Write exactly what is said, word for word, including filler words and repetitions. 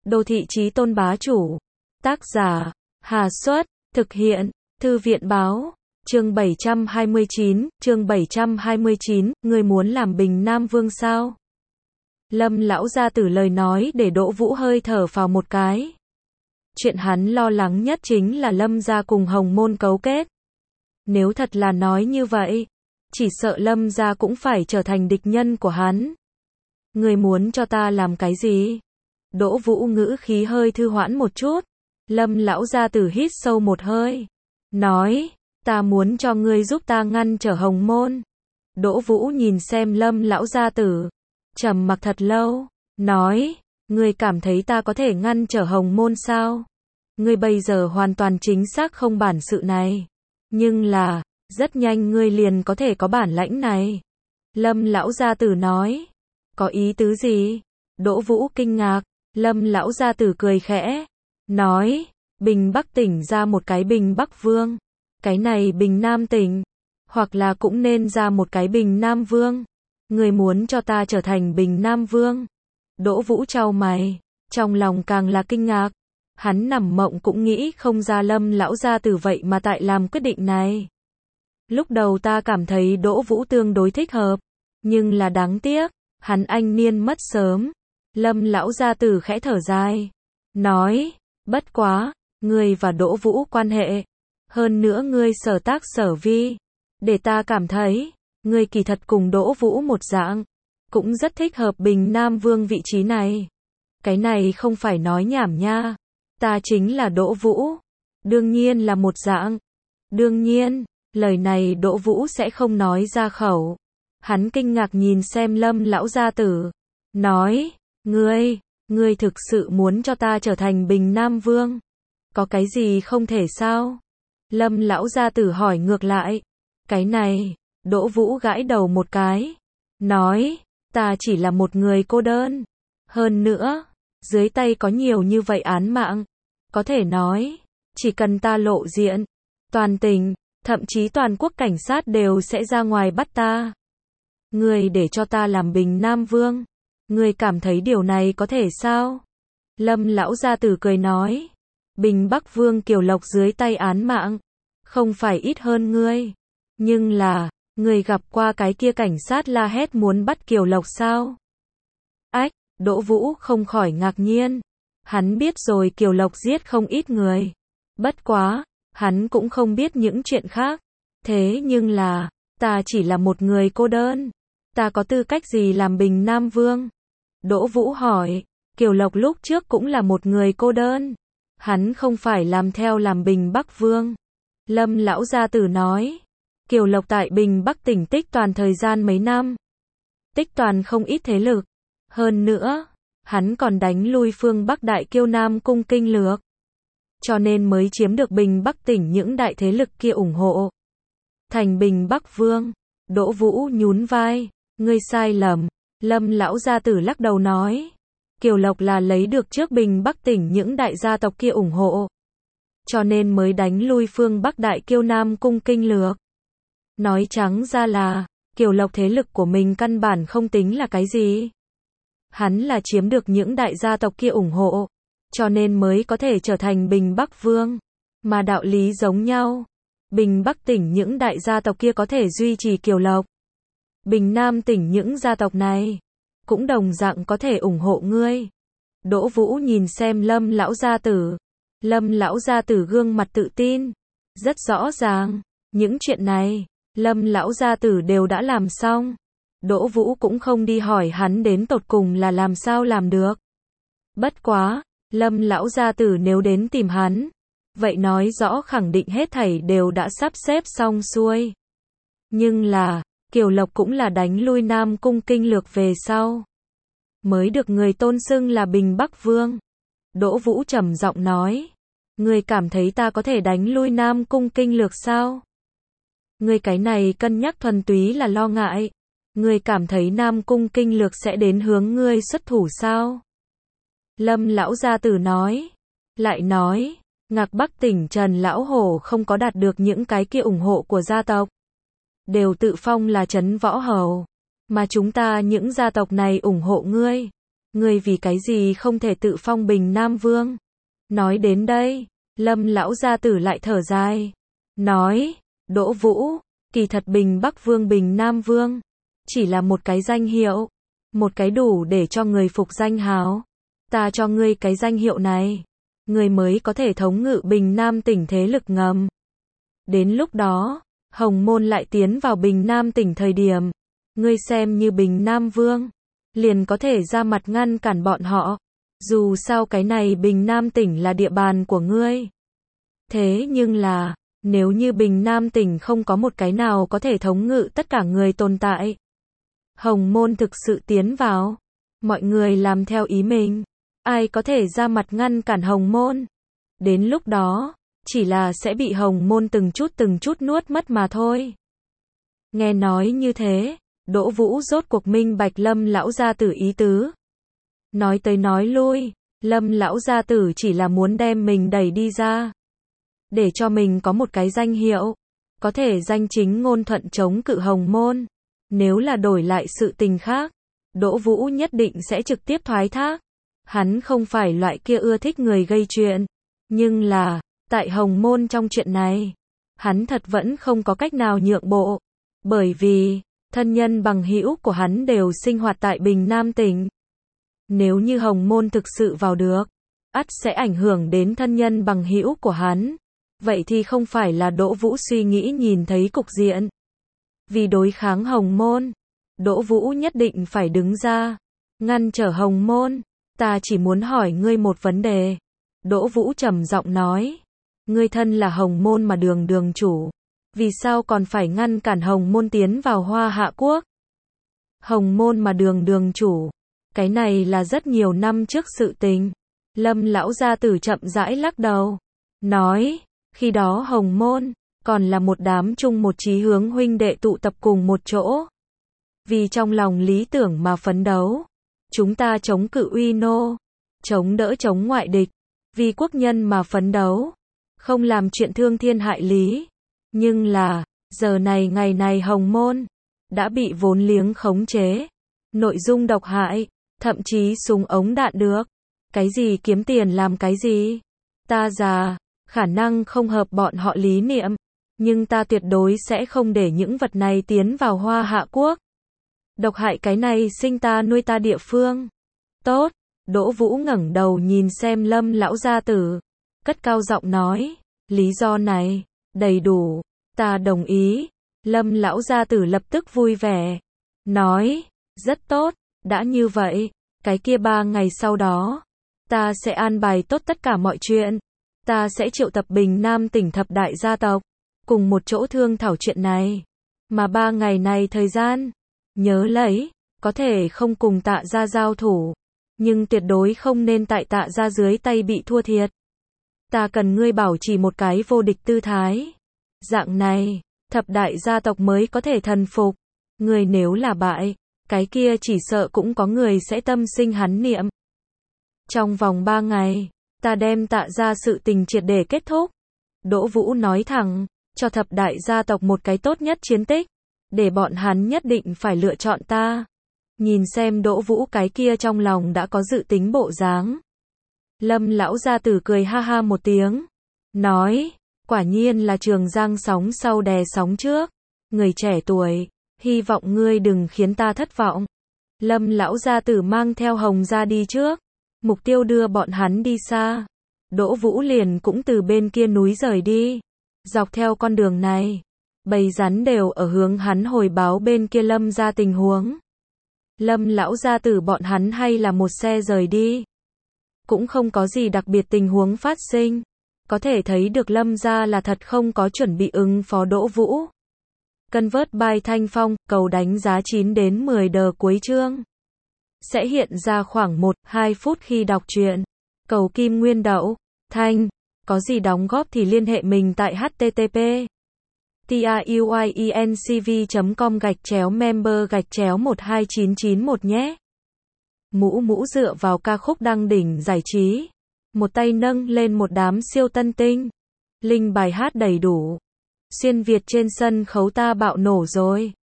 Đô thị chí tôn bá chủ. Tác giả, Hà Xuất, thực hiện, Thư viện báo. Chương bảy trăm hai mươi chín, chương bảy trăm hai mươi chín, ngươi muốn làm Bình Nam Vương sao? Lâm lão gia tử lời nói để Đỗ Vũ hơi thở phào một cái. Chuyện hắn lo lắng nhất chính là Lâm gia cùng Hồng Môn cấu kết. Nếu thật là nói như vậy, chỉ sợ Lâm gia cũng phải trở thành địch nhân của hắn. Ngươi muốn cho ta làm cái gì? Đỗ Vũ ngữ khí hơi thư hoãn một chút. Lâm lão gia tử hít sâu một hơi. Nói, ta muốn cho ngươi giúp ta ngăn trở Hồng Môn. Đỗ Vũ nhìn xem Lâm lão gia tử. Trầm mặc thật lâu. Nói, ngươi cảm thấy ta có thể ngăn trở Hồng Môn sao? Ngươi bây giờ hoàn toàn chính xác không bản sự này. Nhưng là, rất nhanh ngươi liền có thể có bản lãnh này. Lâm lão gia tử nói. Có ý tứ gì? Đỗ Vũ kinh ngạc. Lâm lão gia tử cười khẽ. Nói, Bình Bắc tỉnh ra một cái Bình Bắc Vương. Cái này Bình Nam tỉnh. Hoặc là cũng nên ra một cái Bình Nam Vương. Người muốn cho ta trở thành Bình Nam Vương. Đỗ Vũ chau mày. Trong lòng càng là kinh ngạc. Hắn nằm mộng cũng nghĩ không ra Lâm lão gia tử vậy mà tại làm quyết định này. Lúc đầu ta cảm thấy Đỗ Vũ tương đối thích hợp. Nhưng là đáng tiếc. Hắn anh niên mất sớm. Lâm lão gia tử khẽ thở dài. Nói, bất quá, ngươi và Đỗ Vũ quan hệ. Hơn nữa ngươi sở tác sở vi. Để ta cảm thấy, ngươi kỳ thật cùng Đỗ Vũ một dạng. Cũng rất thích hợp Bình Nam Vương vị trí này. Cái này không phải nói nhảm nha. Ta chính là Đỗ Vũ. Đương nhiên là một dạng. Đương nhiên, lời này Đỗ Vũ sẽ không nói ra khẩu. Hắn kinh ngạc nhìn xem Lâm lão gia tử. Nói, ngươi, ngươi thực sự muốn cho ta trở thành Bình Nam Vương? Có cái gì không thể sao? Lâm lão gia tử hỏi ngược lại. Cái này, Đỗ Vũ gãi đầu một cái. Nói, ta chỉ là một người cô đơn. Hơn nữa, dưới tay có nhiều như vậy án mạng. Có thể nói, chỉ cần ta lộ diện, toàn tỉnh, thậm chí toàn quốc cảnh sát đều sẽ ra ngoài bắt ta. Ngươi để cho ta làm Bình Nam Vương. Ngươi cảm thấy điều này có thể sao? Lâm lão gia tử cười nói. Bình Bắc Vương Kiều Lộc dưới tay án mạng. Không phải ít hơn ngươi. Nhưng là, ngươi gặp qua cái kia cảnh sát la hét muốn bắt Kiều Lộc sao? Ách, Đỗ Vũ không khỏi ngạc nhiên. Hắn biết rồi Kiều Lộc giết không ít người. Bất quá, hắn cũng không biết những chuyện khác. Thế nhưng là, ta chỉ là một người cô đơn. Ta có tư cách gì làm Bình Nam Vương? Đỗ Vũ hỏi, Kiều Lộc lúc trước cũng là một người cô đơn. Hắn không phải làm theo làm Bình Bắc Vương. Lâm lão gia tử nói, Kiều Lộc tại Bình Bắc tỉnh tích toàn thời gian mấy năm. Tích toàn không ít thế lực. Hơn nữa, hắn còn đánh lui phương Bắc đại kiêu Nam Cung Kinh Lược. Cho nên mới chiếm được Bình Bắc tỉnh những đại thế lực kia ủng hộ. Thành Bình Bắc Vương. Đỗ Vũ nhún vai. Ngươi sai lầm. Lâm lão gia tử lắc đầu nói. Kiều Lộc là lấy được trước Bình Bắc tỉnh những đại gia tộc kia ủng hộ. Cho nên mới đánh lui phương Bắc đại kiêu Nam Cung Kinh Lược. Nói trắng ra là, Kiều Lộc thế lực của mình căn bản không tính là cái gì. Hắn là chiếm được những đại gia tộc kia ủng hộ. Cho nên mới có thể trở thành Bình Bắc Vương. Mà đạo lý giống nhau. Bình Bắc tỉnh những đại gia tộc kia có thể duy trì Kiều Lộc. Bình Nam tỉnh những gia tộc này cũng đồng dạng có thể ủng hộ ngươi. Đỗ Vũ nhìn xem Lâm lão gia tử. Lâm lão gia tử gương mặt tự tin. Rất rõ ràng, những chuyện này, Lâm lão gia tử đều đã làm xong. Đỗ Vũ cũng không đi hỏi hắn đến tột cùng là làm sao làm được. Bất quá, Lâm lão gia tử nếu đến tìm hắn, vậy nói rõ khẳng định hết thảy đều đã sắp xếp xong xuôi. Nhưng là, Kiều Lộc cũng là đánh lui Nam Cung Kinh Lược về sau. Mới được người tôn xưng là Bình Bắc Vương. Đỗ Vũ trầm giọng nói. Ngươi cảm thấy ta có thể đánh lui Nam Cung Kinh Lược sao? Ngươi cái này cân nhắc thuần túy là lo ngại. Ngươi cảm thấy Nam Cung Kinh Lược sẽ đến hướng ngươi xuất thủ sao? Lâm lão gia tử nói. Lại nói, Ngạc Bắc tỉnh Trần Lão Hổ không có đạt được những cái kia ủng hộ của gia tộc. Đều tự phong là trấn võ hầu. Mà chúng ta những gia tộc này ủng hộ ngươi. Ngươi vì cái gì không thể tự phong Bình Nam Vương? Nói đến đây, Lâm lão gia tử lại thở dài. Nói, Đỗ Vũ, kỳ thật Bình Bắc Vương Bình Nam Vương, chỉ là một cái danh hiệu. Một cái đủ để cho người phục danh hào. Ta cho ngươi cái danh hiệu này, ngươi mới có thể thống ngự Bình Nam tỉnh thế lực ngầm. Đến lúc đó, Hồng Môn lại tiến vào Bình Nam tỉnh thời điểm, ngươi xem như Bình Nam Vương, liền có thể ra mặt ngăn cản bọn họ. Dù sao cái này Bình Nam tỉnh là địa bàn của ngươi. Thế nhưng là, nếu như Bình Nam tỉnh không có một cái nào có thể thống ngự tất cả người tồn tại, Hồng Môn thực sự tiến vào, mọi người làm theo ý mình, ai có thể ra mặt ngăn cản Hồng Môn? Đến lúc đó, chỉ là sẽ bị Hồng Môn từng chút từng chút nuốt mất mà thôi. Nghe nói như thế, Đỗ Vũ rốt cuộc minh bạch Lâm lão gia tử ý tứ. Nói tới nói lui, Lâm lão gia tử chỉ là muốn đem mình đẩy đi ra, để cho mình có một cái danh hiệu, có thể danh chính ngôn thuận chống cự Hồng Môn. Nếu là đổi lại sự tình khác, Đỗ Vũ nhất định sẽ trực tiếp thoái thác. Hắn không phải loại kia ưa thích người gây chuyện. Nhưng là, tại Hồng Môn trong chuyện này, hắn thật vẫn không có cách nào nhượng bộ. Bởi vì, thân nhân bằng hữu của hắn đều sinh hoạt tại Bình Nam tỉnh. Nếu như Hồng Môn thực sự vào được, ắt sẽ ảnh hưởng đến thân nhân bằng hữu của hắn. Vậy thì không phải là Đỗ Vũ suy nghĩ nhìn thấy cục diện. Vì đối kháng Hồng Môn, Đỗ Vũ nhất định phải đứng ra, ngăn trở Hồng Môn. Ta chỉ muốn hỏi ngươi một vấn đề. Đỗ Vũ trầm giọng nói. Ngươi thân là Hồng Môn mà đường đường chủ, vì sao còn phải ngăn cản Hồng Môn tiến vào Hoa Hạ Quốc? Hồng Môn mà đường đường chủ, cái này là rất nhiều năm trước sự tình. Lâm lão gia tử chậm rãi lắc đầu, nói, khi đó Hồng Môn còn là một đám chung một chí hướng huynh đệ tụ tập cùng một chỗ. Vì trong lòng lý tưởng mà phấn đấu. Chúng ta chống cự uy nô, chống đỡ chống ngoại địch, vì quốc nhân mà phấn đấu, không làm chuyện thương thiên hại lý. Nhưng là, giờ này ngày này Hồng Môn đã bị vốn liếng khống chế, nội dung độc hại, thậm chí súng ống đạn được. Cái gì kiếm tiền làm cái gì? Ta già, khả năng không hợp bọn họ lý niệm, nhưng ta tuyệt đối sẽ không để những vật này tiến vào Hoa Hạ Quốc. Độc hại cái này sinh ta nuôi ta địa phương. Tốt, Đỗ Vũ ngẩng đầu nhìn xem Lâm lão gia tử, cất cao giọng nói, lý do này, đầy đủ, ta đồng ý. Lâm lão gia tử lập tức vui vẻ, nói, rất tốt, đã như vậy, cái kia ba ngày sau đó, ta sẽ an bài tốt tất cả mọi chuyện, ta sẽ triệu tập Bình Nam tỉnh thập đại gia tộc, cùng một chỗ thương thảo chuyện này, mà ba ngày này thời gian, nhớ lấy, có thể không cùng Tạ gia giao thủ, nhưng tuyệt đối không nên tại Tạ gia dưới tay bị thua thiệt. Ta cần ngươi bảo trì một cái vô địch tư thái. Dạng này, thập đại gia tộc mới có thể thần phục. Ngươi nếu là bại, cái kia chỉ sợ cũng có người sẽ tâm sinh hắn niệm. Trong vòng ba ngày, ta đem Tạ gia sự tình triệt để kết thúc. Đỗ Vũ nói thẳng, cho thập đại gia tộc một cái tốt nhất chiến tích, để bọn hắn nhất định phải lựa chọn ta. Nhìn xem Đỗ Vũ cái kia trong lòng đã có dự tính bộ dáng. Lâm lão gia tử cười ha ha một tiếng, nói, quả nhiên là Trường Giang sóng sau đè sóng trước. Người trẻ tuổi, hy vọng ngươi đừng khiến ta thất vọng. Lâm lão gia tử mang theo Hồng gia đi trước, mục tiêu đưa bọn hắn đi xa. Đỗ Vũ liền cũng từ bên kia núi rời đi. Dọc theo con đường này, bầy rắn đều ở hướng hắn hồi báo bên kia Lâm gia tình huống. Lâm lão gia tử bọn hắn hay là một xe rời đi, cũng không có gì đặc biệt tình huống phát sinh. Có thể thấy được Lâm gia là thật không có chuẩn bị ứng phó Đỗ Vũ. Convert by Thanh Phong, cầu đánh giá chín đến mười đờ cuối chương. Sẽ hiện ra khoảng một đến hai phút khi đọc truyện. Cầu Kim Nguyên Đậu, Thanh, có gì đóng góp thì liên hệ mình tại h t t p truyencv chấm com gạch chéo member gạch chéo một hai chín chín một nhé. Mũ mũ dựa vào ca khúc đăng đỉnh giải trí, một tay nâng lên một đám siêu tân tinh. Link bài hát đầy đủ. Xuyên Việt trên sân khấu ta bạo nổ rồi.